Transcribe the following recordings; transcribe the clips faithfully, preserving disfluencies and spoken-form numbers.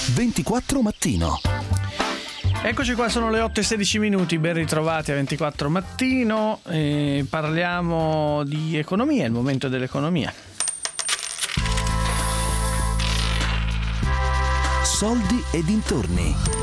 ventiquattro Mattino. Eccoci qua, sono le otto e sedici minuti, ben ritrovati a ventiquattro Mattino. E parliamo di economia, è il momento dell'economia. Soldi e dintorni.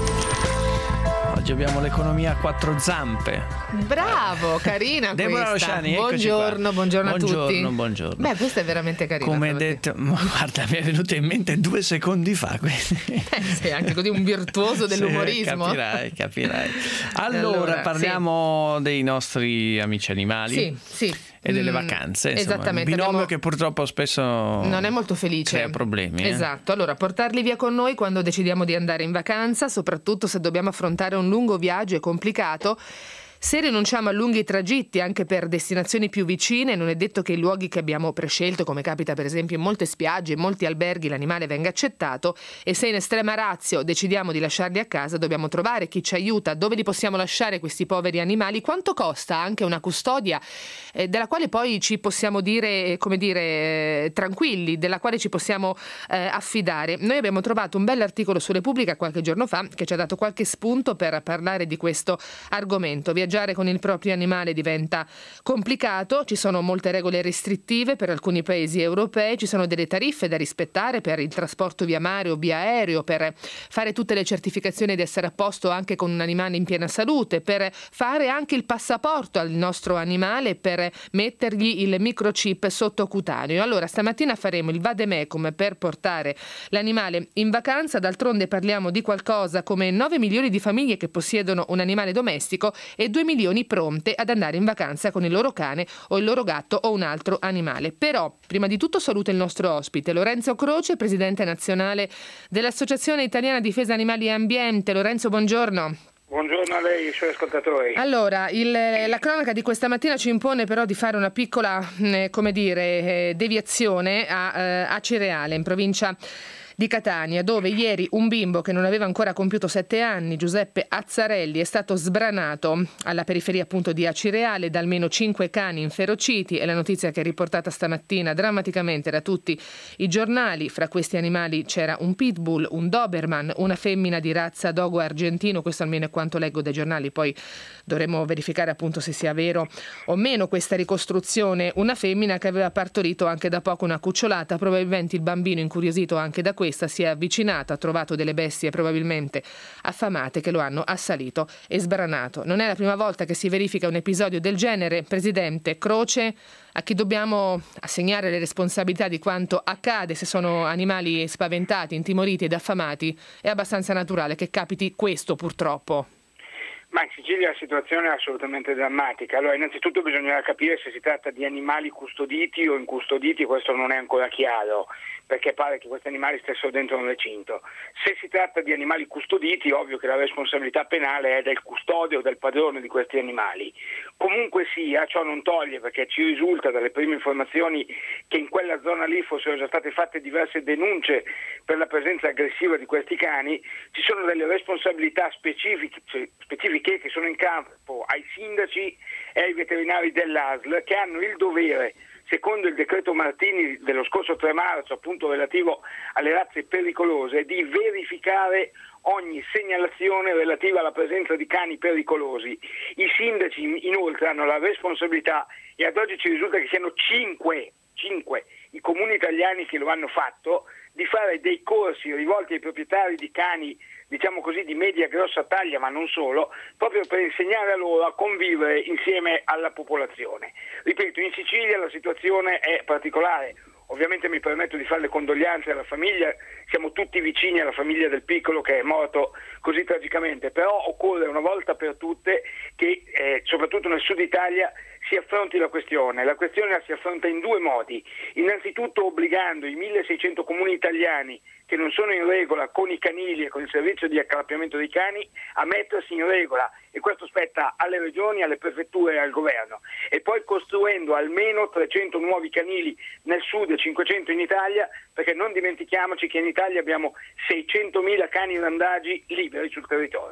Oggi abbiamo l'economia a quattro zampe. Bravo, carina Deborah questa. Rosciani, buongiorno, buongiorno a buongiorno, tutti. Buongiorno, Beh, questa è veramente carina. Come detto, ma guarda, mi è venuta in mente due secondi fa. Eh, sei anche così un virtuoso dell'umorismo. Sì, capirai, capirai. Allora, allora parliamo sì. dei nostri amici animali. Sì, sì. E delle Mm, vacanze, insomma, esattamente, un binomio abbiamo... che purtroppo spesso non è molto felice, crea problemi. Esatto, eh? allora portarli via con noi quando decidiamo di andare in vacanza, soprattutto se dobbiamo affrontare un lungo viaggio è complicato. Se rinunciamo a lunghi tragitti anche per destinazioni più vicine, non è detto che i luoghi che abbiamo prescelto, come capita per esempio in molte spiagge, in molti alberghi, l'animale venga accettato, e se in estrema ratio decidiamo di lasciarli a casa, dobbiamo trovare chi ci aiuta, dove li possiamo lasciare questi poveri animali, quanto costa anche una custodia eh, della quale poi ci possiamo dire, come dire, eh, tranquilli, della quale ci possiamo eh, affidare. Noi abbiamo trovato un bell'articolo su Repubblica qualche giorno fa che ci ha dato qualche spunto per parlare di questo argomento. Viaggiare con il proprio animale diventa complicato, ci sono molte regole restrittive per alcuni paesi europei, ci sono delle tariffe da rispettare per il trasporto via mare o via aereo, per fare tutte le certificazioni di essere a posto anche con un animale in piena salute, per fare anche il passaporto al nostro animale, per mettergli il microchip sottocutaneo. Allora stamattina faremo il vademecum per portare l'animale in vacanza, d'altronde parliamo di qualcosa come nove milioni di famiglie che possiedono un animale domestico e due milioni pronte ad andare in vacanza con il loro cane o il loro gatto o un altro animale. Però, prima di tutto saluto il nostro ospite, Lorenzo Croce, presidente nazionale dell'Associazione Italiana Difesa Animali e Ambiente. Lorenzo, buongiorno. Buongiorno a lei e ai suoi ascoltatori. Allora, il, la cronaca di questa mattina ci impone però di fare una piccola, eh, come dire, eh, deviazione a, eh, a Cireale, in provincia di Catania, dove ieri un bimbo che non aveva ancora compiuto sette anni, Giuseppe Azzarelli, è stato sbranato alla periferia appunto di Acireale da almeno cinque cani inferociti. È la notizia che è riportata stamattina drammaticamente da tutti i giornali. Fra questi animali c'era un pitbull, un doberman, una femmina di razza dogo argentino, questo almeno è quanto leggo dai giornali, poi dovremo verificare appunto se sia vero o meno questa ricostruzione. Una femmina che aveva partorito anche da poco una cucciolata, probabilmente il bambino, incuriosito anche da questa, si è avvicinato, ha trovato delle bestie probabilmente affamate che lo hanno assalito e sbranato. Non è la prima volta che si verifica un episodio del genere. Presidente Croce, a chi dobbiamo assegnare le responsabilità di quanto accade se sono animali spaventati, intimoriti ed affamati? È abbastanza naturale che capiti questo, purtroppo. Ma in Sicilia la situazione è assolutamente drammatica. Allora, innanzitutto bisognerà capire se si tratta di animali custoditi o incustoditi, questo non è ancora chiaro, perché pare che questi animali stessero dentro un recinto. Se si tratta di animali custoditi, ovvio che la responsabilità penale è del custode o del padrone di questi animali. Comunque sia, ciò non toglie, perché ci risulta dalle prime informazioni che in quella zona lì fossero già state fatte diverse denunce per la presenza aggressiva di questi cani. Ci sono delle responsabilità specifiche, specifiche che sono in campo ai sindaci e ai veterinari dell'A S L, che hanno il dovere, secondo il decreto Martini dello scorso tre marzo, appunto relativo alle razze pericolose, di verificare ogni segnalazione relativa alla presenza di cani pericolosi. I sindaci inoltre hanno la responsabilità, e ad oggi ci risulta che siano cinque, cinque i comuni italiani che lo hanno fatto, di fare dei corsi rivolti ai proprietari di cani, diciamo così, di media grossa taglia, ma non solo, proprio per insegnare a loro a convivere insieme alla popolazione. Ripeto, in Sicilia la situazione è particolare. Ovviamente mi permetto di fare le condoglianze alla famiglia, siamo tutti vicini alla famiglia del piccolo che è morto così tragicamente, però occorre una volta per tutte che eh, soprattutto nel sud Italia si affronti la questione. La questione la si affronta in due modi: innanzitutto obbligando i milleseicento comuni italiani che non sono in regola con i canili e con il servizio di accalappiamento dei cani a mettersi in regola, e questo spetta alle regioni, alle prefetture e al governo, e poi costruendo almeno trecento nuovi canili nel sud e cinquecento in Italia, perché non dimentichiamoci che in Italia abbiamo seicentomila cani randagi liberi sul territorio.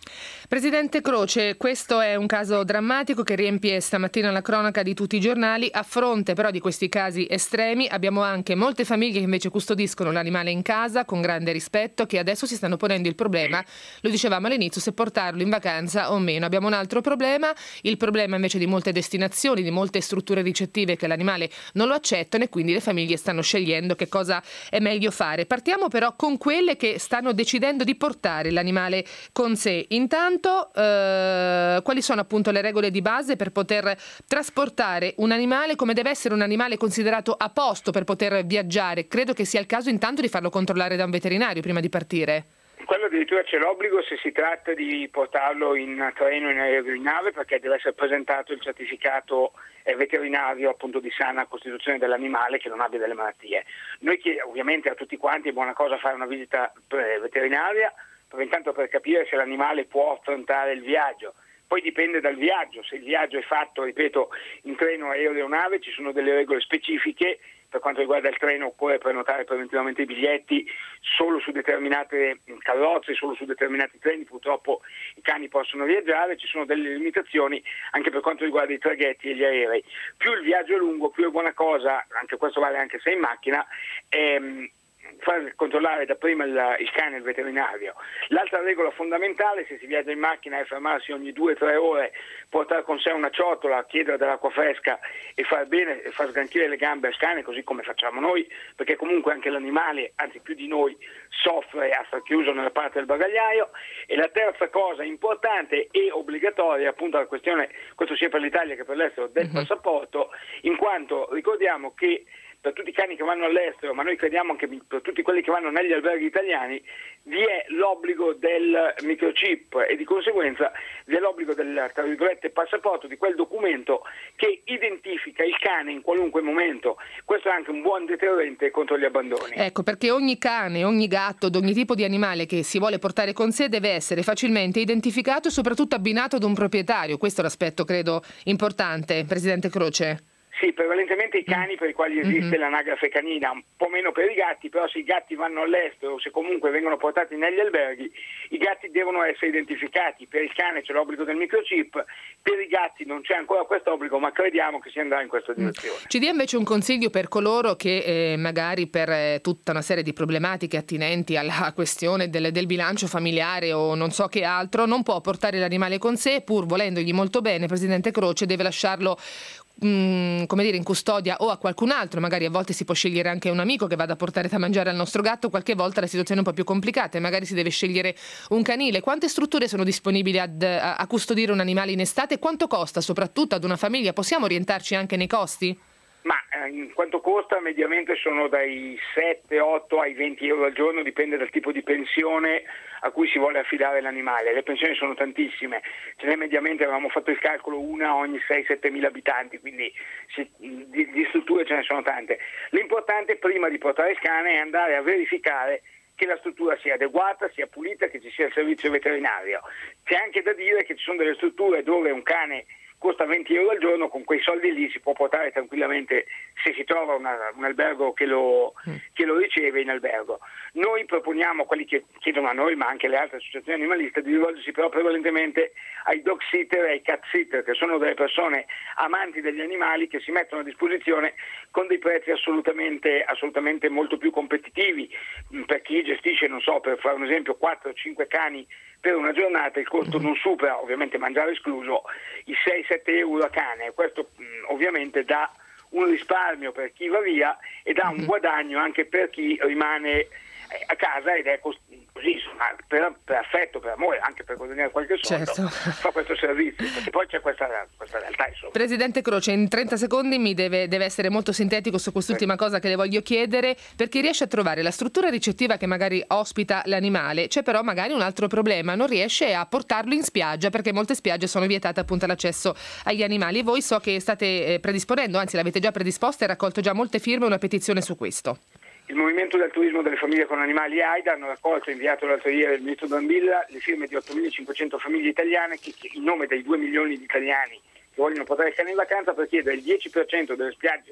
Presidente Croce, questo è un caso drammatico che riempie stamattina la cronaca di tutti i giornali. A fronte però di questi casi estremi abbiamo anche molte famiglie che invece custodiscono l'animale in casa con grande rispetto, che adesso si stanno ponendo il problema, lo dicevamo all'inizio, se portarlo in vacanza o meno. Abbiamo un altro problema, il problema invece di molte destinazioni, di molte strutture ricettive che l'animale non lo accettano e quindi le famiglie stanno scegliendo che cosa è meglio fare. Partiamo però con quelle che stanno decidendo di portare l'animale con sé. Intanto Eh, quali sono appunto le regole di base per poter trasportare un animale, come deve essere un animale considerato a posto per poter viaggiare? Credo che sia il caso intanto di farlo controllare da un veterinario prima di partire. Quello addirittura c'è l'obbligo se si tratta di portarlo in treno, in aereo, in nave, perché deve essere presentato il certificato veterinario appunto di sana costituzione dell'animale, che non abbia delle malattie. Noi ovviamente a tutti quanti è buona cosa fare una visita veterinaria, però intanto per capire se l'animale può affrontare il viaggio. Poi dipende dal viaggio, se il viaggio è fatto, ripeto, in treno, aereo o nave, ci sono delle regole specifiche. Per quanto riguarda il treno occorre prenotare preventivamente i biglietti solo su determinate carrozze, solo su determinati treni, purtroppo i cani possono viaggiare, ci sono delle limitazioni anche per quanto riguarda i traghetti e gli aerei. Più il viaggio è lungo, più è buona cosa, anche questo vale anche se in macchina, ehm, far controllare dapprima il, il cane e il veterinario. L'altra regola fondamentale, se si viaggia in macchina, è fermarsi ogni due o tre ore, portare con sé una ciotola, chiedere dell'acqua fresca e far bene e far sgranchire le gambe al cane, così come facciamo noi, perché comunque anche l'animale, anzi più di noi, soffre a star chiuso nella parte del bagagliaio. E la terza cosa importante e obbligatoria, appunto la questione, questo sia per l'Italia che per l'estero, del passaporto, in quanto ricordiamo che per tutti i cani che vanno all'estero, ma noi crediamo anche per tutti quelli che vanno negli alberghi italiani, vi è l'obbligo del microchip e di conseguenza vi è l'obbligo del, tra virgolette, passaporto, di quel documento che identifica il cane in qualunque momento. Questo è anche un buon deterrente contro gli abbandoni. Ecco, perché ogni cane, ogni gatto, ogni tipo di animale che si vuole portare con sé deve essere facilmente identificato e soprattutto abbinato ad un proprietario. Questo è l'aspetto, credo, importante, Presidente Croce. Sì, prevalentemente i cani per i quali esiste mm-hmm. l'anagrafe canina, un po' meno per i gatti, però se i gatti vanno all'estero o se comunque vengono portati negli alberghi, i gatti devono essere identificati. Per il cane c'è l'obbligo del microchip, per i gatti non c'è ancora questo obbligo, ma crediamo che si andrà in questa direzione. Ci dia invece un consiglio per coloro che eh, magari per eh, tutta una serie di problematiche attinenti alla questione del, del bilancio familiare o non so che altro, non può portare l'animale con sé, pur volendogli molto bene, Presidente Croce, deve lasciarlo come dire in custodia o a qualcun altro, magari a volte si può scegliere anche un amico che vada a portare da mangiare al nostro gatto, qualche volta la situazione è un po' più complicata e magari si deve scegliere un canile. Quante strutture sono disponibili ad, a, a custodire un animale in estate? Quanto costa soprattutto ad una famiglia? Possiamo orientarci anche nei costi? Ma eh, in quanto costa mediamente sono dai sette, otto ai venti euro al giorno, dipende dal tipo di pensione a cui si vuole affidare l'animale. Le pensioni sono tantissime, ce n'è mediamente, avevamo fatto il calcolo, una ogni sei sette mila abitanti, quindi si, di, di strutture ce ne sono tante. L'importante prima di portare il cane è andare a verificare che la struttura sia adeguata, sia pulita, che ci sia il servizio veterinario. C'è anche da dire che ci sono delle strutture dove un cane costa venti euro al giorno, con quei soldi lì si può portare tranquillamente, se si trova una, un albergo che lo, che lo riceve in albergo. Noi proponiamo a quelli che chiedono a noi, ma anche alle altre associazioni animaliste, di rivolgersi però prevalentemente ai dog sitter e ai cat sitter, che sono delle persone amanti degli animali che si mettono a disposizione con dei prezzi assolutamente, assolutamente molto più competitivi. Per chi gestisce, non so, per fare un esempio, quattro o cinque cani per una giornata, il costo non supera, ovviamente mangiare escluso, i sei sette euro a cane. Questo mh, ovviamente dà un risparmio per chi va via e dà un guadagno anche per chi rimane a casa ed è così, insomma, per, per affetto, per amore, anche per guadagnare qualche soldo, certo. fa questo servizio, perché poi c'è questa, questa realtà, insomma. Presidente Croce, in trenta secondi mi deve, deve essere molto sintetico su quest'ultima sì. cosa che le voglio chiedere, per chi riesce a trovare la struttura ricettiva che magari ospita l'animale, c'è però magari un altro problema, non riesce a portarlo in spiaggia perché molte spiagge sono vietate appunto l'accesso agli animali, e voi so che state predisponendo, anzi l'avete già predisposta e raccolto già molte firme, una petizione su questo. Il Movimento del Turismo delle Famiglie con Animali AIDA hanno raccolto e inviato l'altro ieri al Ministro Brambilla le firme di ottomilacinquecento famiglie italiane che, che in nome dei due milioni di italiani che vogliono portare il cane in vacanza, per chiedere il dieci per cento delle spiagge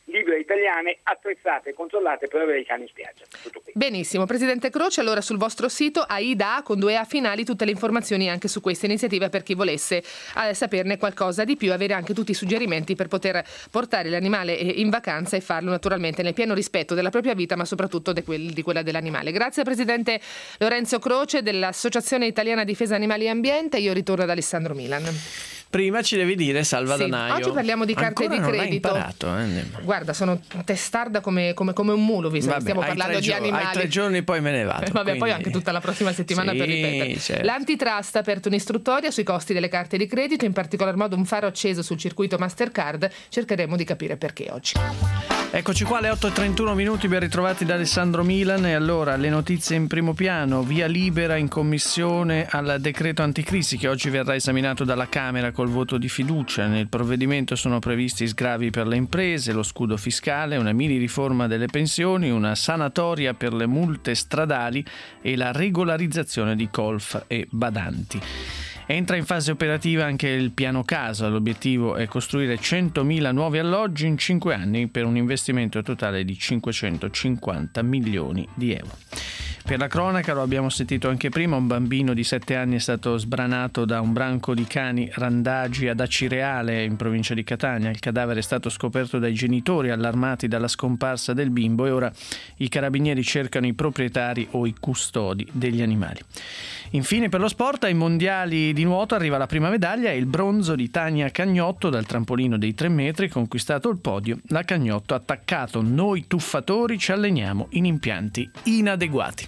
libere italiane, attrezzate e controllate per avere i cani in spiaggia. Tutto qui. Benissimo, Presidente Croce, allora sul vostro sito AIDA con due A finali tutte le informazioni anche su questa iniziativa per chi volesse eh, saperne qualcosa di più, avere anche tutti i suggerimenti per poter portare l'animale in vacanza e farlo naturalmente nel pieno rispetto della propria vita, ma soprattutto di, quel, di quella dell'animale. Grazie Presidente Lorenzo Croce dell'Associazione Italiana Difesa Animali e Ambiente. Io ritorno ad Alessandro Milan. Prima ci devi dire Salva Sì, Danaio. oggi parliamo di carte Ancora di non credito. hai imparato, eh? Guarda, sono testarda come, come, come un mulo, visto Vabbè, che stiamo hai parlando tre di gio- animali. Hai tre giorni poi me ne vado. Eh, vabbè, quindi... poi anche tutta la prossima settimana sì, per ripetere. certo. L'Antitrust ha aperto un'istruttoria sui costi delle carte di credito, in particolar modo un faro acceso sul circuito Mastercard. Cercheremo di capire perché oggi. Eccoci qua alle otto e trentuno minuti, ben ritrovati da Alessandro Milan. E allora le notizie in primo piano: via libera in commissione al decreto anticrisi che oggi verrà esaminato dalla Camera col voto di fiducia. Nel provvedimento sono previsti sgravi per le imprese, lo scudo fiscale, una mini riforma delle pensioni, una sanatoria per le multe stradali e la regolarizzazione di colf e badanti. Entra in fase operativa anche il piano casa. L'obiettivo è costruire centomila nuovi alloggi in cinque anni per un investimento totale di cinquecentocinquanta milioni di euro. Per la cronaca, lo abbiamo sentito anche prima, un bambino di sette anni è stato sbranato da un branco di cani randagi ad Acireale in provincia di Catania. Il cadavere è stato scoperto dai genitori allarmati dalla scomparsa del bimbo e ora i carabinieri cercano i proprietari o i custodi degli animali. Infine per lo sport, ai mondiali di nuoto arriva la prima medaglia e il bronzo di Tania Cagnotto dal trampolino dei tre metri, conquistato il podio. La Cagnotto ha attaccato: noi tuffatori ci alleniamo in impianti inadeguati.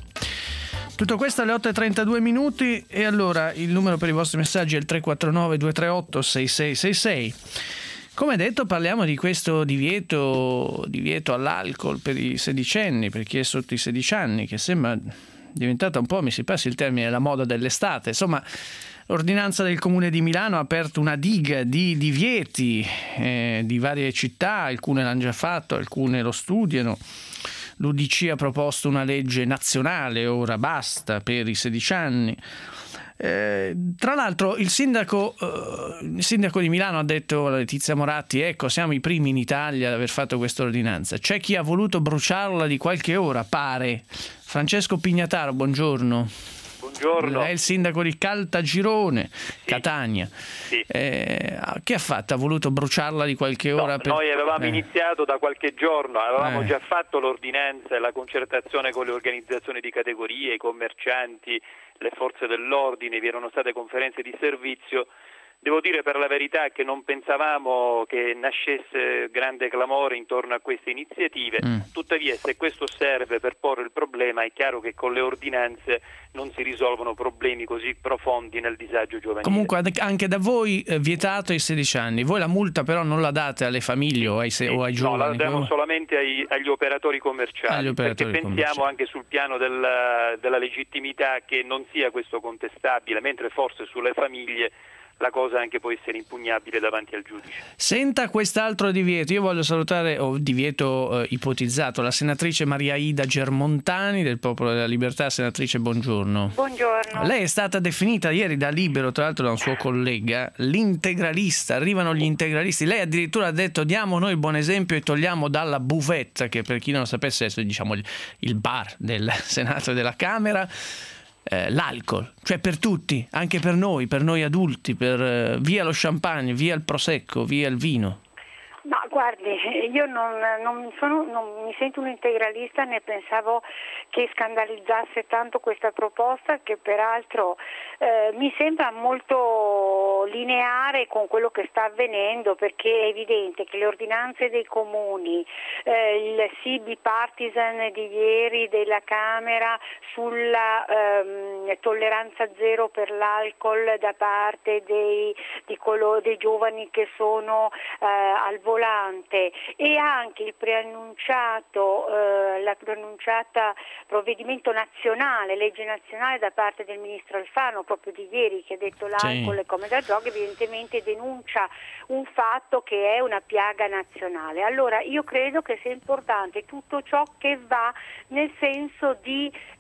Tutto questo alle otto e trentadue minuti e allora il numero per i vostri messaggi è il tre quattro nove due tre otto sei sei sei sei. Come detto, parliamo di questo divieto, divieto all'alcol per i sedicenni, per chi è sotto i sedici anni, che sembra diventata un po', mi si passi il termine, la moda dell'estate. Insomma, l'ordinanza del Comune di Milano ha aperto una diga di divieti eh, di varie città, alcune l'hanno già fatto, alcune lo studiano. L'U D C ha proposto una legge nazionale, ora basta, per i sedici anni. Eh, tra l'altro il sindaco, eh, il sindaco di Milano ha detto, Letizia Moratti, ecco, siamo i primi in Italia ad aver fatto questa ordinanza. C'è chi ha voluto bruciarla di qualche ora, pare. Francesco Pignataro, buongiorno. Buongiorno. È il sindaco di Caltagirone, sì. Catania. Sì. Eh, che ha fatto? Ha voluto bruciarla di qualche no, ora? Per... Noi avevamo eh. iniziato da qualche giorno, avevamo eh. già fatto l'ordinanza e la concertazione con le organizzazioni di categorie, i commercianti, le forze dell'ordine, vi erano state conferenze di servizio. Devo dire per la verità che non pensavamo che nascesse grande clamore intorno a queste iniziative, mm. tuttavia se questo serve per porre il problema è chiaro che con le ordinanze non si risolvono problemi così profondi nel disagio giovanile. Comunque anche da voi eh, vietato ai sedici anni, voi la multa però non la date alle famiglie o ai, se- sì, o ai giovani? No, la diamo solamente ai, agli operatori commerciali, agli operatori perché pensiamo commerciali. Anche sul piano del, della legittimità che non sia questo contestabile, mentre forse sulle famiglie la cosa anche può essere impugnabile davanti al giudice. Senta quest'altro divieto, io voglio salutare, o oh, divieto eh, ipotizzato, la senatrice Maria Ida Germontani del Popolo della Libertà. Senatrice, buongiorno. Buongiorno. Lei è stata definita ieri da Libero, tra l'altro da un suo collega, l'integralista, arrivano gli integralisti. Lei addirittura ha detto diamo noi il buon esempio e togliamo dalla buvetta, che per chi non lo sapesse è diciamo il, il bar del Senato e della Camera, Eh, l'alcol, cioè per tutti, anche per noi, per noi adulti, per eh, via lo champagne, via il prosecco, via il vino. Ma guardi, io non, non, sono, non mi sento un integralista, né pensavo che scandalizzasse tanto questa proposta, che peraltro eh, mi sembra molto lineare con quello che sta avvenendo, perché è evidente che le ordinanze dei comuni, eh, il sì bipartisan di ieri della Camera sulla ehm, tolleranza zero per l'alcol da parte dei, di colo, dei giovani che sono eh, al volante, e anche il preannunciato, eh, la preannunciata provvedimento nazionale, legge nazionale da parte del ministro Alfano proprio di ieri, che ha detto l'alcol è come da droga, evidentemente denuncia un fatto che è una piaga nazionale. Allora io credo che sia importante tutto ciò che va nel senso di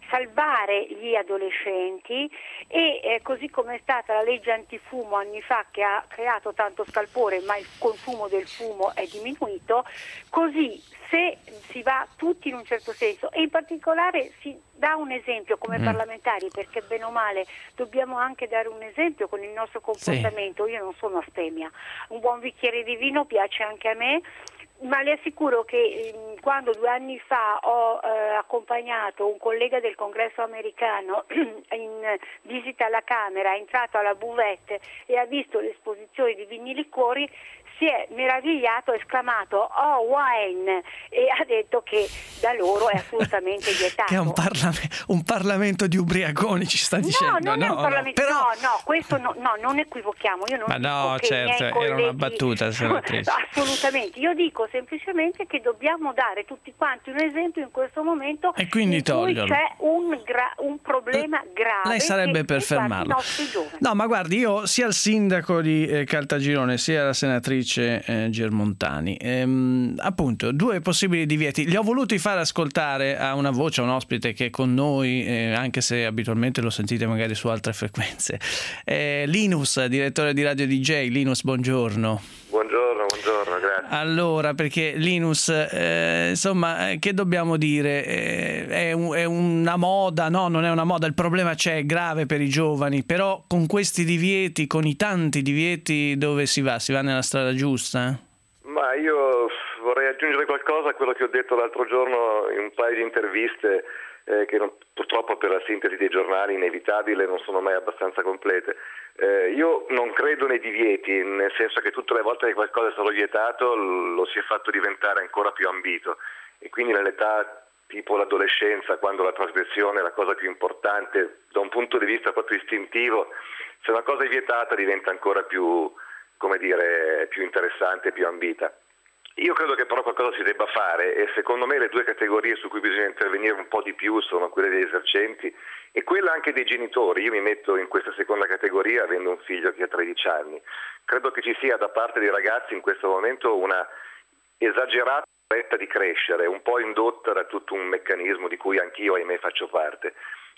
salvare gli adolescenti e eh, così come è stata la legge antifumo anni fa che ha creato tanto scalpore ma il consumo del fumo è diminuito, così se si va tutti in un certo senso e in particolare si dà un esempio come mm. parlamentari, perché bene o male dobbiamo anche dare un esempio con il nostro comportamento. Sì. Io non sono astemia, un buon bicchiere di vino piace anche a me, ma le assicuro che eh, quando due anni fa ho eh, accompagnato un collega del congresso americano in visita alla Camera, è entrato alla buvette e ha visto l'esposizione di vini e liquori, si è meravigliato, ha esclamato "Oh, wine", e ha detto che da loro è assolutamente vietato. Che è un, parlame- un Parlamento di ubriaconi, ci sta dicendo. No, non no, è un Parlamento, no, però... no, no, questo no, no, non equivochiamo. Io non Ma no, dico certo, che i miei colleghi... era una battuta, senatrice. Assolutamente, io dico semplicemente che dobbiamo dare tutti quanti un esempio in questo momento e quindi in toglierlo. cui c'è un, gra- un problema grave. Lei sarebbe per fermarlo. No, ma guardi, io sia il sindaco di eh, Caltagirone sia la senatrice Eh, Germontani, ehm, appunto due possibili divieti, li ho voluti far ascoltare a una voce, a un ospite che è con noi, eh, anche se abitualmente lo sentite magari su altre frequenze, eh, Linus, direttore di Radio D J. Linus, buongiorno. Buongiorno, buongiorno, grazie. Allora, perché Linus, eh, insomma, che dobbiamo dire? Eh, è, un, è una moda? No, non è una moda, il problema c'è, è grave per i giovani, però con questi divieti, con i tanti divieti, dove si va? Si va nella strada giusta? Ma io vorrei aggiungere qualcosa a quello che ho detto l'altro giorno in un paio di interviste, eh, che non, purtroppo per la sintesi dei giornali inevitabile non sono mai abbastanza complete. Eh, io non credo nei divieti, nel senso che tutte le volte che qualcosa è stato vietato lo si è fatto diventare ancora più ambito, e quindi nell'età tipo l'adolescenza, quando la trasgressione è la cosa più importante da un punto di vista proprio istintivo, se una cosa è vietata diventa ancora più, come dire, più interessante, più ambita. Io credo che però qualcosa si debba fare, e secondo me le due categorie su cui bisogna intervenire un po' di più sono quelle degli esercenti e quella anche dei genitori. Io mi metto in questa seconda categoria avendo un figlio che ha tredici anni. Credo che ci sia da parte dei ragazzi in questo momento una esagerata fretta di crescere, un po' indotta da tutto un meccanismo di cui anch'io ahimè faccio parte.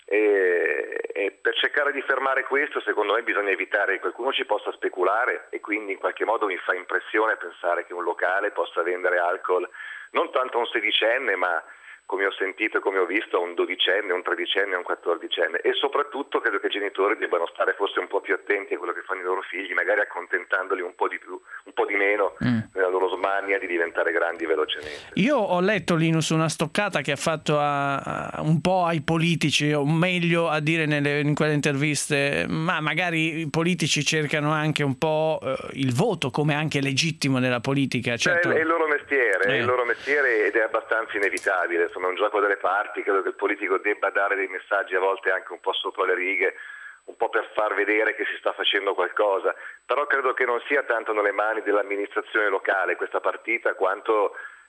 E, e per cercare di fermare questo, secondo me bisogna evitare che qualcuno ci possa speculare, e quindi in qualche modo mi fa impressione pensare che un locale possa vendere alcol non tanto a un sedicenne, ma come ho sentito e come ho visto a un dodicenne, un tredicenne, un quattordicenne. E soprattutto credo che i genitori debbano stare forse un po' più attenti a quello che fanno i loro figli, magari accontentandoli un po' di più, un po' di meno mm. nella loro smania di diventare grandi velocemente. Io ho letto, Linus, una stoccata che ha fatto a, a, un po' ai politici, o meglio a dire nelle, in quelle interviste, ma magari i politici cercano anche un po' eh, il voto, come anche legittimo nella politica. Certo. Cioè, è il loro mestiere, eh. è il loro mestiere ed è abbastanza inevitabile. Insomma, è un gioco delle parti. Credo che il politico debba dare dei messaggi a volte anche un po' sopra le righe, un po' per far vedere che si sta facendo qualcosa, però credo che non sia tanto nelle mani dell'amministrazione locale questa partita quanto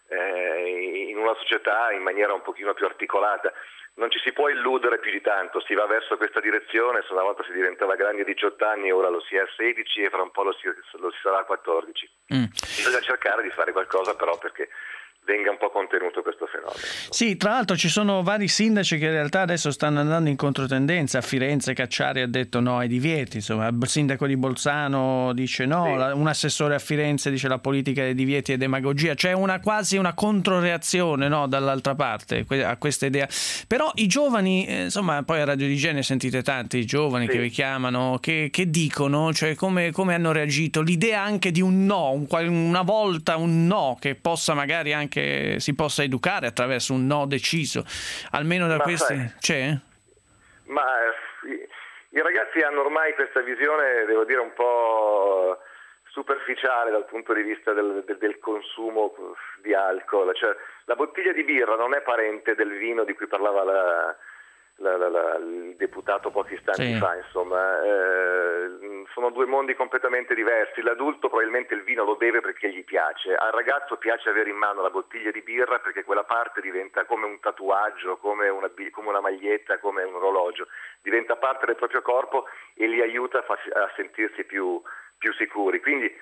eh, in una società in maniera un pochino più articolata. Non ci si può illudere più di tanto, si va verso questa direzione, se una volta si diventava grandi a diciotto anni, ora lo si è a sedici e fra un po' lo si, lo si sarà a quattordici. Mm. Bisogna cercare di fare qualcosa però perché venga un po' contenuto questo fenomeno. Sì, tra l'altro ci sono vari sindaci che in realtà adesso stanno andando in controtendenza. A Firenze Cacciari ha detto no ai divieti, insomma il sindaco di Bolzano dice no, sì. Un assessore a Firenze dice la politica dei divieti è demagogia. C'è una quasi una controreazione, no, dall'altra parte a questa idea. Però i giovani, insomma, poi a Radio D J ne sentite tanti, i giovani sì. che vi chiamano, che, che dicono, cioè come, come hanno reagito, l'idea anche di un no, un, una volta un no che possa magari anche che si possa educare attraverso un no deciso, almeno da ma questi sai, c'è? Ma i, i ragazzi hanno ormai questa visione, devo dire, un po' superficiale dal punto di vista del, del, del consumo di alcol. Cioè, la bottiglia di birra non è parente del vino di cui parlava la, la, la, la, il deputato pochi istanti sì. fa, insomma. Eh, sono due mondi completamente diversi. L'adulto probabilmente il vino lo beve perché gli piace, al ragazzo piace avere in mano la bottiglia di birra perché quella parte diventa come un tatuaggio, come una, come una maglietta, come un orologio, diventa parte del proprio corpo e li aiuta a, a sentirsi più, più sicuri. Quindi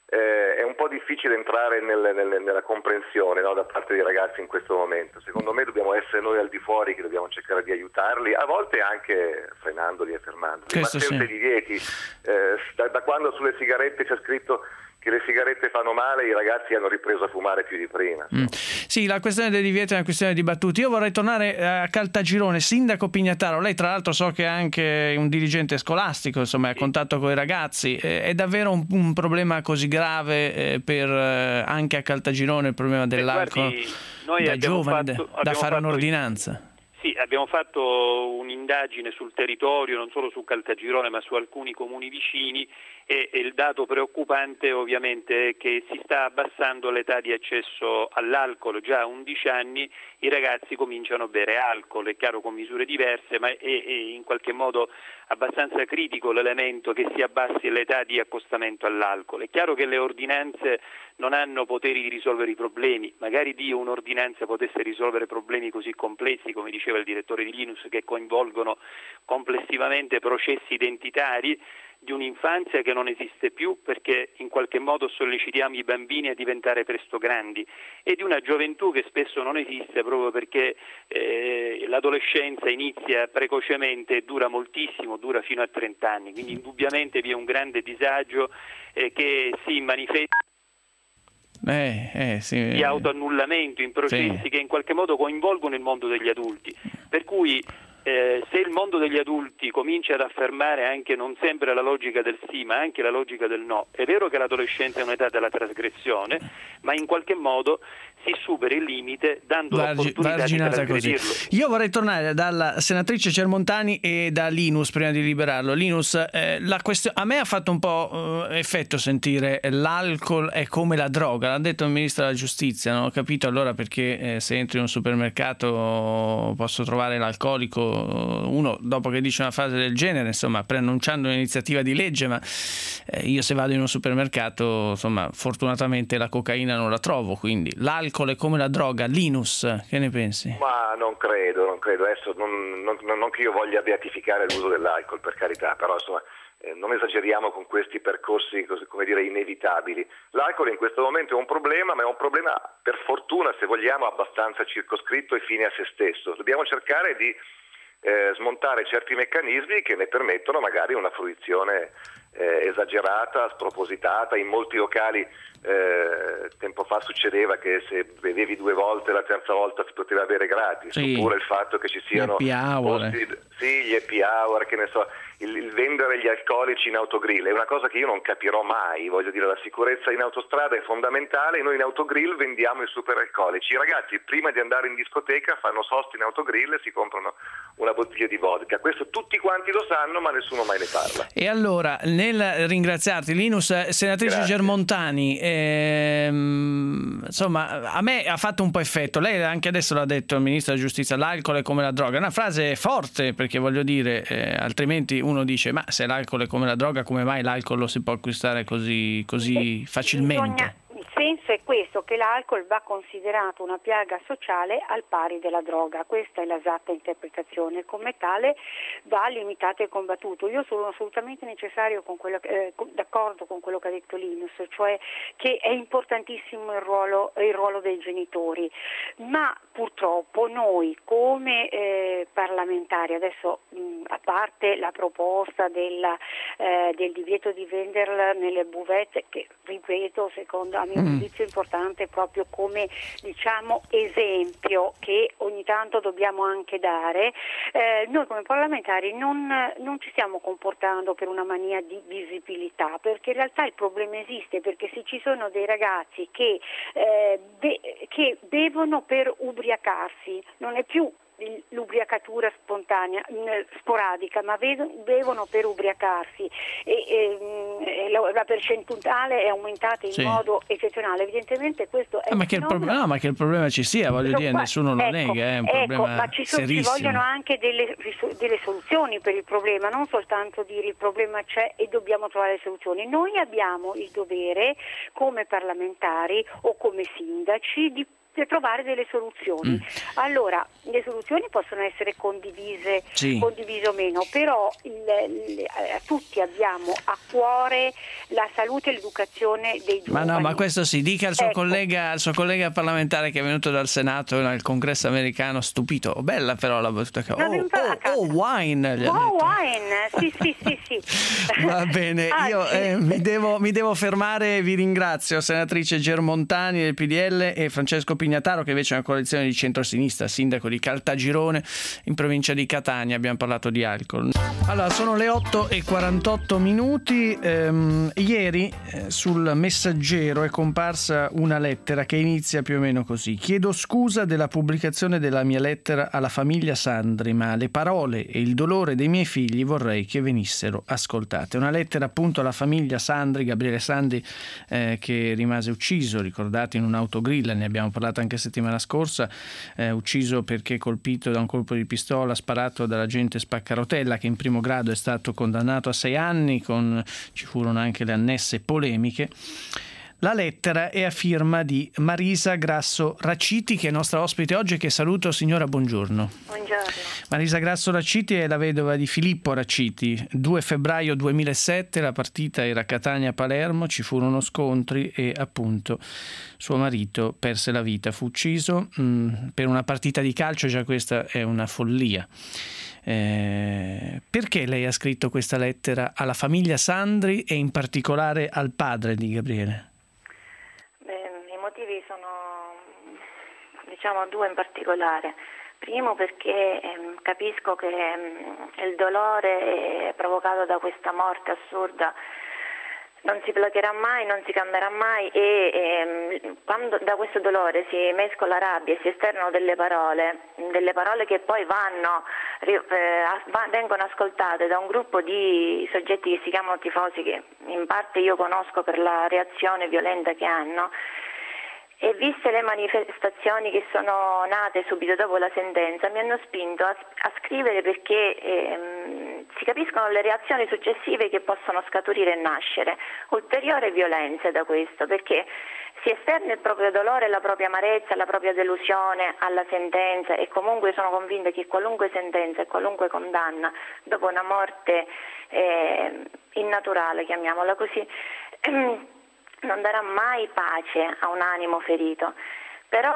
eh, è un po' difficile entrare nel, nel, nella comprensione, no, da parte dei ragazzi in questo momento. Secondo me dobbiamo essere noi al di fuori che dobbiamo cercare di aiutarli, a volte anche frenandoli e fermandoli. Questo ma senza sì. divieti, eh, da, da quando sulle sigarette c'è scritto che le sigarette fanno male, i ragazzi hanno ripreso a fumare più di prima. Mm. Sì, la questione dei divieti è una questione dibattuta. Io vorrei tornare a Caltagirone. Sindaco Pignataro, lei tra l'altro so che è anche un dirigente scolastico, insomma, è a contatto con i ragazzi. È davvero un, un problema così grave eh, per eh, anche a Caltagirone il problema dell'alcol Guardi, noi da abbiamo giovane, fatto, da fare fatto un'ordinanza? Sì, abbiamo fatto un'indagine sul territorio, non solo su Caltagirone ma su alcuni comuni vicini, e, e il dato preoccupante ovviamente è che si sta abbassando l'età di accesso all'alcol. Già a undici anni i ragazzi cominciano a bere alcol, è chiaro con misure diverse, ma è, è in qualche modo abbastanza critico l'elemento che si abbassi l'età di accostamento all'alcol. È chiaro che le ordinanze non hanno poteri di risolvere i problemi, magari Dio un'ordinanza potesse risolvere problemi così complessi, come diceva il direttore di Linus, che coinvolgono complessivamente processi identitari di un'infanzia che non esiste più perché in qualche modo sollecitiamo i bambini a diventare presto grandi, e di una gioventù che spesso non esiste proprio perché eh, l'adolescenza inizia precocemente e dura moltissimo, dura fino a trenta anni, quindi indubbiamente vi è un grande disagio eh, che si manifesta Eh, eh, sì. di autoannullamento in processi Sì. che in qualche modo coinvolgono il mondo degli adulti, per cui eh, se il mondo degli adulti comincia ad affermare anche non sempre la logica del sì ma anche la logica del no, è vero che l'adolescenza è un'età della trasgressione, ma in qualche modo si supera il limite dando Vargi, l'opportunità di trasgredirlo. Così. Io vorrei tornare dalla senatrice Cermontani e da Linus prima di liberarlo. Linus, eh, la question- a me ha fatto un po' eh, effetto sentire l'alcol è come la droga, l'ha detto il ministro della giustizia, non ho capito allora perché eh, se entro in un supermercato posso trovare l'alcolico, uno dopo che dice una frase del genere, insomma, preannunciando un'iniziativa di legge, ma eh, io se vado in un supermercato, insomma, fortunatamente la cocaina non la trovo, quindi l'alcol è come la droga. Linus, che ne pensi? Ma non credo, non credo. Adesso non, non, non che io voglia beatificare l'uso dell'alcol, per carità, però insomma eh, non esageriamo con questi percorsi, così, come dire, inevitabili. L'alcol in questo momento è un problema, ma è un problema, per fortuna, se vogliamo, abbastanza circoscritto e fine a se stesso. Dobbiamo cercare di eh, smontare certi meccanismi che ne permettono magari una fruizione eh, esagerata, spropositata. In molti locali Eh, tempo fa succedeva che se bevevi due volte la terza volta si poteva bere gratis, sì. Oppure il fatto che ci siano gli happy hour, posti, sì, gli happy hour, che ne so, il, il vendere gli alcolici in autogrill è una cosa che io non capirò mai. Voglio dire, la sicurezza in autostrada è fondamentale, noi in autogrill vendiamo i super alcolici. I ragazzi prima di andare in discoteca fanno sosta in autogrill e si comprano una bottiglia di vodka. Questo tutti quanti lo sanno, ma nessuno mai ne parla. E allora, nel ringraziarti Linus, senatrice Grazie. Germontani, ehm, insomma, a me ha fatto un po' effetto. Lei anche adesso l'ha detto il ministro della giustizia, l'alcol è come la droga. È una frase forte, perché voglio dire, eh, altrimenti uno dice, ma se l'alcol è come la droga, come mai l'alcol lo si può acquistare così, così facilmente? Bisogna... Il senso è questo, che l'alcol va considerato una piaga sociale al pari della droga. Questa è l'esatta interpretazione, come tale va limitato e combattuto. Io sono assolutamente necessario con quello, eh, d'accordo con quello che ha detto Linus, cioè che è importantissimo il ruolo, il ruolo dei genitori, ma purtroppo noi come eh, parlamentari, adesso mh, a parte la proposta della, eh, del divieto di venderla nelle buvette, che ripeto, secondo a mio giudizio importante proprio come, diciamo, esempio che ogni tanto dobbiamo anche dare, eh, noi come parlamentari non, non ci stiamo comportando per una mania di visibilità, perché in realtà il problema esiste, perché se ci sono dei ragazzi che, eh, be- che bevono per ubriacarsi, non è più l'ubriacatura spontanea, sporadica, ma bevono per ubriacarsi e, e, e la, la percentuale è aumentata in sì. modo eccezionale. Evidentemente questo è ah, ma, che il pro- no, ma che il problema ci sia, voglio so, dire, qua, nessuno lo ecco, nega, è un ecco, problema ma ci, so, ci vogliono anche delle, delle soluzioni per il problema, non soltanto dire il problema c'è e dobbiamo trovare le soluzioni. Noi abbiamo il dovere come parlamentari o come sindaci di per trovare delle soluzioni. Mm. Allora, le soluzioni possono essere condivise, sì. condivise o meno, però il, il, eh, tutti abbiamo a cuore la salute e l'educazione dei giovani. Ma no, ma questo si dica al suo, ecco. collega, al suo collega parlamentare che è venuto dal Senato al congresso americano, stupito. Oh, bella però la battuta che oh, oh, oh, wine! Gli oh, wine! Sì, sì, sì, sì. Va bene, ah, io eh, mi, devo, mi devo fermare, vi ringrazio, senatrice Germontani del P D L e Francesco Pignataro, che invece è una coalizione di centrosinistra, sindaco di Caltagirone in provincia di Catania. Abbiamo parlato di alcol. Allora, sono le otto e quarantotto minuti. Ehm, ieri eh, sul Messaggero è comparsa una lettera che inizia più o meno così: chiedo scusa della pubblicazione della mia lettera alla famiglia Sandri, ma le parole e il dolore dei miei figli vorrei che venissero ascoltate. Una lettera appunto alla famiglia Sandri, Gabriele Sandri eh, che rimase ucciso, ricordato in un autogrill, ne abbiamo parlato anche settimana scorsa, eh, ucciso perché colpito da un colpo di pistola sparato dall'agente Spaccarotella, che in primo grado è stato condannato a sei anni, con ci furono anche le annesse polemiche. La lettera è a firma di Marisa Grasso Raciti, che è nostra ospite oggi, che saluto. Signora, buongiorno. Buongiorno. Marisa Grasso Raciti è la vedova di Filippo Raciti. due febbraio duemilasette, la partita era Catania-Palermo, ci furono scontri e appunto suo marito perse la vita, fu ucciso mh, per una partita di calcio. Già questa è una follia. Eh, perché lei ha scritto questa lettera alla famiglia Sandri e in particolare al padre di Gabriele? Beh, i motivi sono, diciamo, due in particolare. Primo, perché ehm, capisco che ehm, il dolore provocato da questa morte assurda non si placherà mai, non si cambierà mai, e ehm, quando da questo dolore si mescola rabbia e si esternano delle parole, delle parole che poi vanno, eh, vengono ascoltate da un gruppo di soggetti che si chiamano tifosi, che in parte io conosco per la reazione violenta che hanno, e viste le manifestazioni che sono nate subito dopo la sentenza, mi hanno spinto a, a scrivere, perché ehm, si capiscono le reazioni successive che possono scaturire e nascere ulteriore violenza da questo, perché si esterna il proprio dolore, la propria amarezza, la propria delusione alla sentenza, e comunque sono convinta che qualunque sentenza e qualunque condanna dopo una morte eh, innaturale, chiamiamola così, ehm, non darà mai pace a un animo ferito, però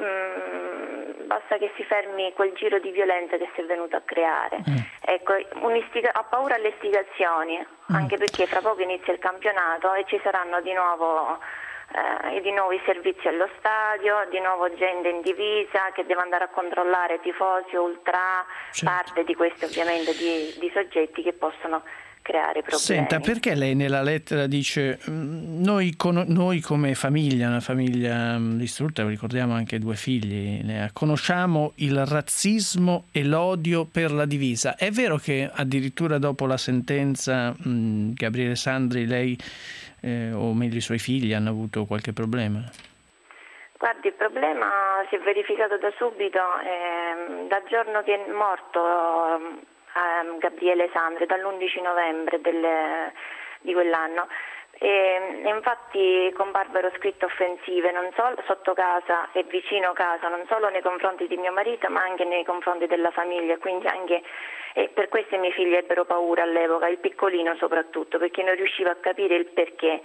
mh, basta che si fermi quel giro di violenza che si è venuto a creare. Mm. Ecco, ho paura alle istigazioni, mm. anche perché fra poco inizia il campionato e ci saranno di nuovo eh, di nuovo i servizi allo stadio, di nuovo gente in divisa che deve andare a controllare tifosi, ultra, certo. parte di questi ovviamente di, di soggetti che possono creare problemi. Senta, perché lei nella lettera dice noi, con, noi come famiglia, una famiglia distrutta, ricordiamo anche due figli, conosciamo il razzismo e l'odio per la divisa. È vero che addirittura dopo la sentenza mh, Gabriele Sandri, lei eh, o meglio i suoi figli hanno avuto qualche problema? Guardi, il problema si è verificato da subito, eh, dal giorno che è morto Gabriele Sandri, dall'undici novembre del, di quell'anno, e, e infatti comparvero scritte offensive non solo sotto casa e vicino casa, non solo nei confronti di mio marito ma anche nei confronti della famiglia, quindi anche e per questo i miei figli ebbero paura all'epoca, il piccolino soprattutto, perché non riusciva a capire il perché.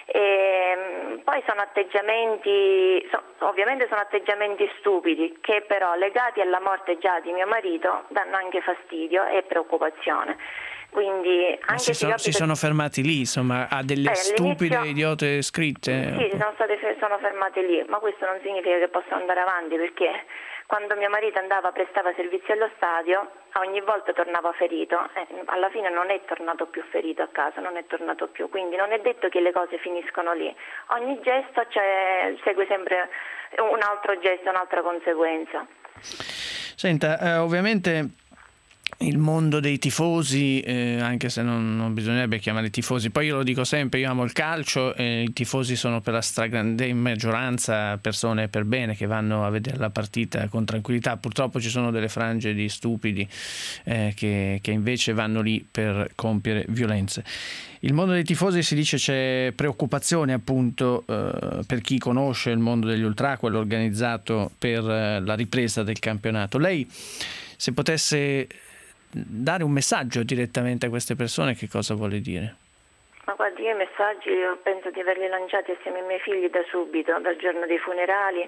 E poi sono atteggiamenti, so, ovviamente sono atteggiamenti stupidi, che però legati alla morte già di mio marito danno anche fastidio e preoccupazione. Quindi anche si, so, si sono fermati lì, insomma, a delle eh, stupide idiote scritte. Sì, sono state sono fermate lì, ma questo non significa che possano andare avanti, perché quando mio marito andava, prestava servizio allo stadio, ogni volta tornava ferito, eh, alla fine non è tornato più ferito a casa, non è tornato più, quindi non è detto che le cose finiscono lì. Ogni gesto cioè, segue sempre un altro gesto, un'altra conseguenza. Senta, eh, ovviamente il mondo dei tifosi, eh, anche se non, non bisognerebbe chiamare tifosi, poi io lo dico sempre, io amo il calcio e i tifosi sono per la stragrande maggioranza persone per bene che vanno a vedere la partita con tranquillità. Purtroppo ci sono delle frange di stupidi eh, che, che invece vanno lì per compiere violenze. Il mondo dei tifosi, si dice, c'è preoccupazione appunto eh, per chi conosce il mondo degli ultra, quello organizzato per eh, la ripresa del campionato. Lei, se potesse dare un messaggio direttamente a queste persone, che cosa vuole dire? Ma guardi, io i messaggi io penso di averli lanciati assieme ai miei figli da subito, dal giorno dei funerali.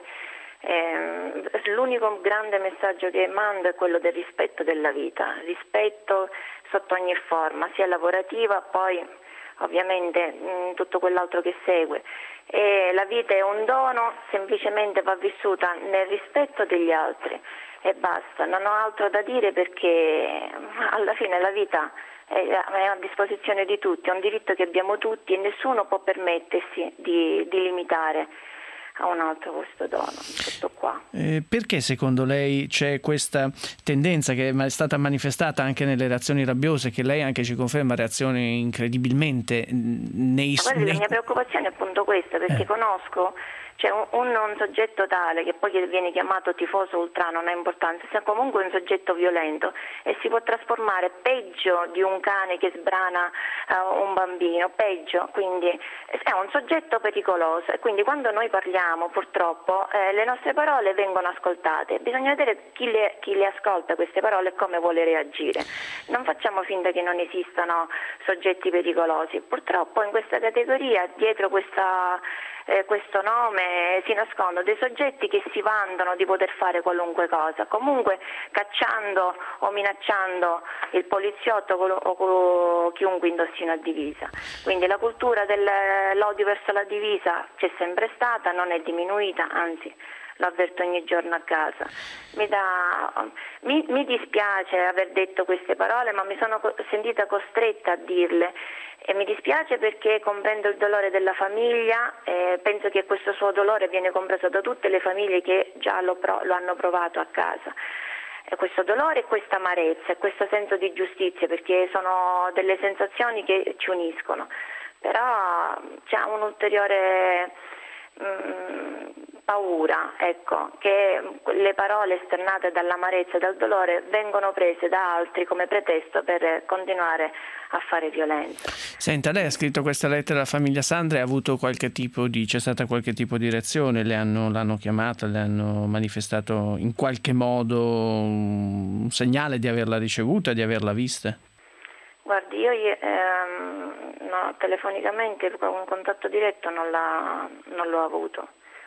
Eh, l'unico grande messaggio che mando è quello del rispetto della vita, rispetto sotto ogni forma, sia lavorativa, poi ovviamente mh, tutto quell'altro che segue. E la vita è un dono, semplicemente va vissuta nel rispetto degli altri. E basta, non ho altro da dire, perché alla fine la vita è a disposizione di tutti, è un diritto che abbiamo tutti e nessuno può permettersi di, di limitare a un altro questo dono, tutto qua. Eh, perché secondo lei c'è questa tendenza che è stata manifestata anche nelle reazioni rabbiose, che lei anche ci conferma, reazioni incredibilmente nei... Ma guardi, nei... la mia preoccupazione è appunto questa, perché eh. conosco Cioè un, un, un soggetto tale, che poi viene chiamato tifoso ultra, non ha importanza, sia comunque un soggetto violento e si può trasformare peggio di un cane che sbrana uh, un bambino, peggio, quindi è un soggetto pericoloso, e quindi quando noi parliamo purtroppo eh, le nostre parole vengono ascoltate, bisogna vedere chi le, chi le ascolta queste parole e come vuole reagire. Non facciamo finta che non esistano soggetti pericolosi, purtroppo in questa categoria, dietro questa Eh, questo nome, si nascondono dei soggetti che si vantano di poter fare qualunque cosa, comunque cacciando o minacciando il poliziotto o, o chiunque indossi una divisa. Quindi la cultura dell'odio verso la divisa c'è sempre stata, non è diminuita, anzi lo avverto ogni giorno a casa. Mi, dà, mi, mi dispiace aver detto queste parole, ma mi sono sentita costretta a dirle. E mi dispiace perché comprendo il dolore della famiglia, eh, penso che questo suo dolore viene compreso da tutte le famiglie che già lo, pro- lo hanno provato a casa. E questo dolore e questa amarezza e questo senso di giustizia, perché sono delle sensazioni che ci uniscono. Però c'è un ulteriore mh, paura, ecco, che le parole esternate dall'amarezza e dal dolore vengono prese da altri come pretesto per continuare a fare violenza. Senta, lei ha scritto questa lettera alla famiglia Sandra e ha avuto qualche tipo di, c'è stata qualche tipo di reazione? Le hanno, l'hanno chiamata, le hanno manifestato in qualche modo un segnale di averla ricevuta, di averla vista? Guardi, io ehm, no, telefonicamente un contatto diretto non, l'ha, non l'ho avuto.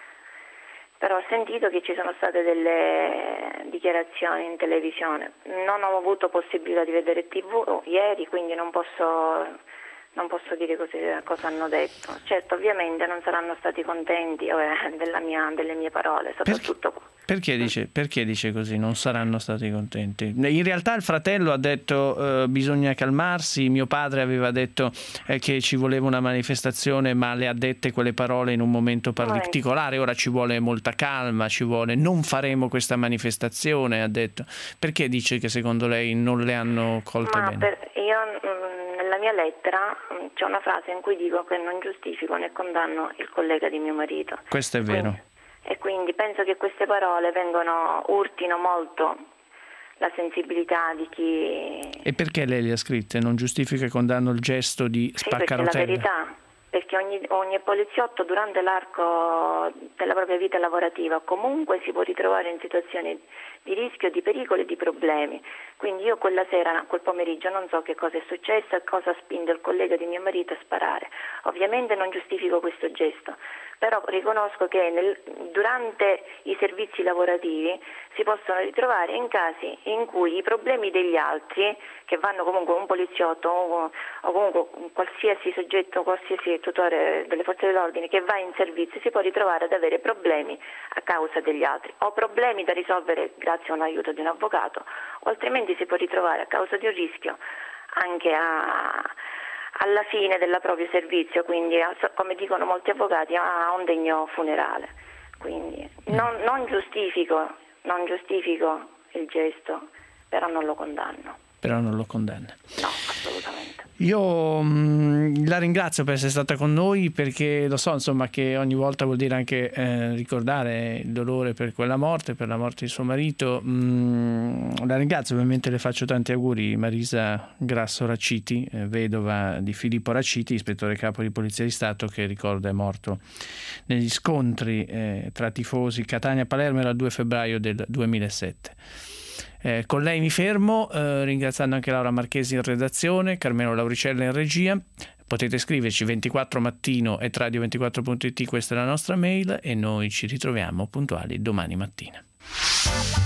Però ho sentito che ci sono state delle dichiarazioni in televisione. Non ho avuto possibilità di vedere tivù ieri, quindi non posso, non posso dire cosa, cosa hanno detto. Certo, ovviamente non saranno stati contenti eh, della mia, delle mie parole, soprattutto Perché? Perché dice, perché dice così? Non saranno stati contenti. In realtà il fratello ha detto eh, bisogna calmarsi. Mio padre aveva detto eh, che ci voleva una manifestazione, ma le ha dette quelle parole in un momento particolare. Ora ci vuole molta calma, ci vuole, non faremo questa manifestazione, ha detto. Perché dice che secondo lei non le hanno colte ma bene? Per, io mh, nella mia lettera mh, c'è una frase in cui dico che non giustifico né condanno il collega di mio marito. Questo è vero. Quindi, e quindi penso che queste parole vengono, urtino molto la sensibilità di chi... E perché lei le ha scritte? Non giustifica e condanno il gesto di sì, perché spaccarotelle? la verità, perché ogni, ogni poliziotto durante l'arco della propria vita lavorativa comunque si può ritrovare in situazioni di rischio, di pericolo e di problemi. Quindi io quella sera, quel pomeriggio, non so che cosa è successo e cosa ha spinto il collega di mio marito a sparare. Ovviamente non giustifico questo gesto, però riconosco che nel, durante i servizi lavorativi si possono ritrovare in casi in cui i problemi degli altri, che vanno comunque un poliziotto o, o comunque qualsiasi soggetto, qualsiasi tutore delle forze dell'ordine che va in servizio, si può ritrovare ad avere problemi a causa degli altri, o problemi da risolvere grazie a un aiuto di un avvocato, o altrimenti si può ritrovare a causa di un rischio anche a... alla fine del proprio servizio, quindi come dicono molti avvocati a un degno funerale. Quindi non, non giustifico, non giustifico il gesto, però non lo condanno. Però non lo condanna. No, assolutamente. Io mh, la ringrazio per essere stata con noi, perché lo so insomma che ogni volta vuol dire anche eh, ricordare il dolore per quella morte, per la morte di suo marito. Mh, la ringrazio, ovviamente le faccio tanti auguri. Marisa Grasso Raciti, eh, vedova di Filippo Raciti, ispettore capo di Polizia di Stato, che ricorda è morto negli scontri eh, tra tifosi Catania-Palermo il due febbraio del duemilasette. Eh, con lei mi fermo, eh, ringraziando anche Laura Marchesi in redazione, Carmelo Lauricella in regia. Potete scriverci ventiquattro mattino at radio ventiquattro punto it, questa è la nostra mail, e noi ci ritroviamo puntuali domani mattina.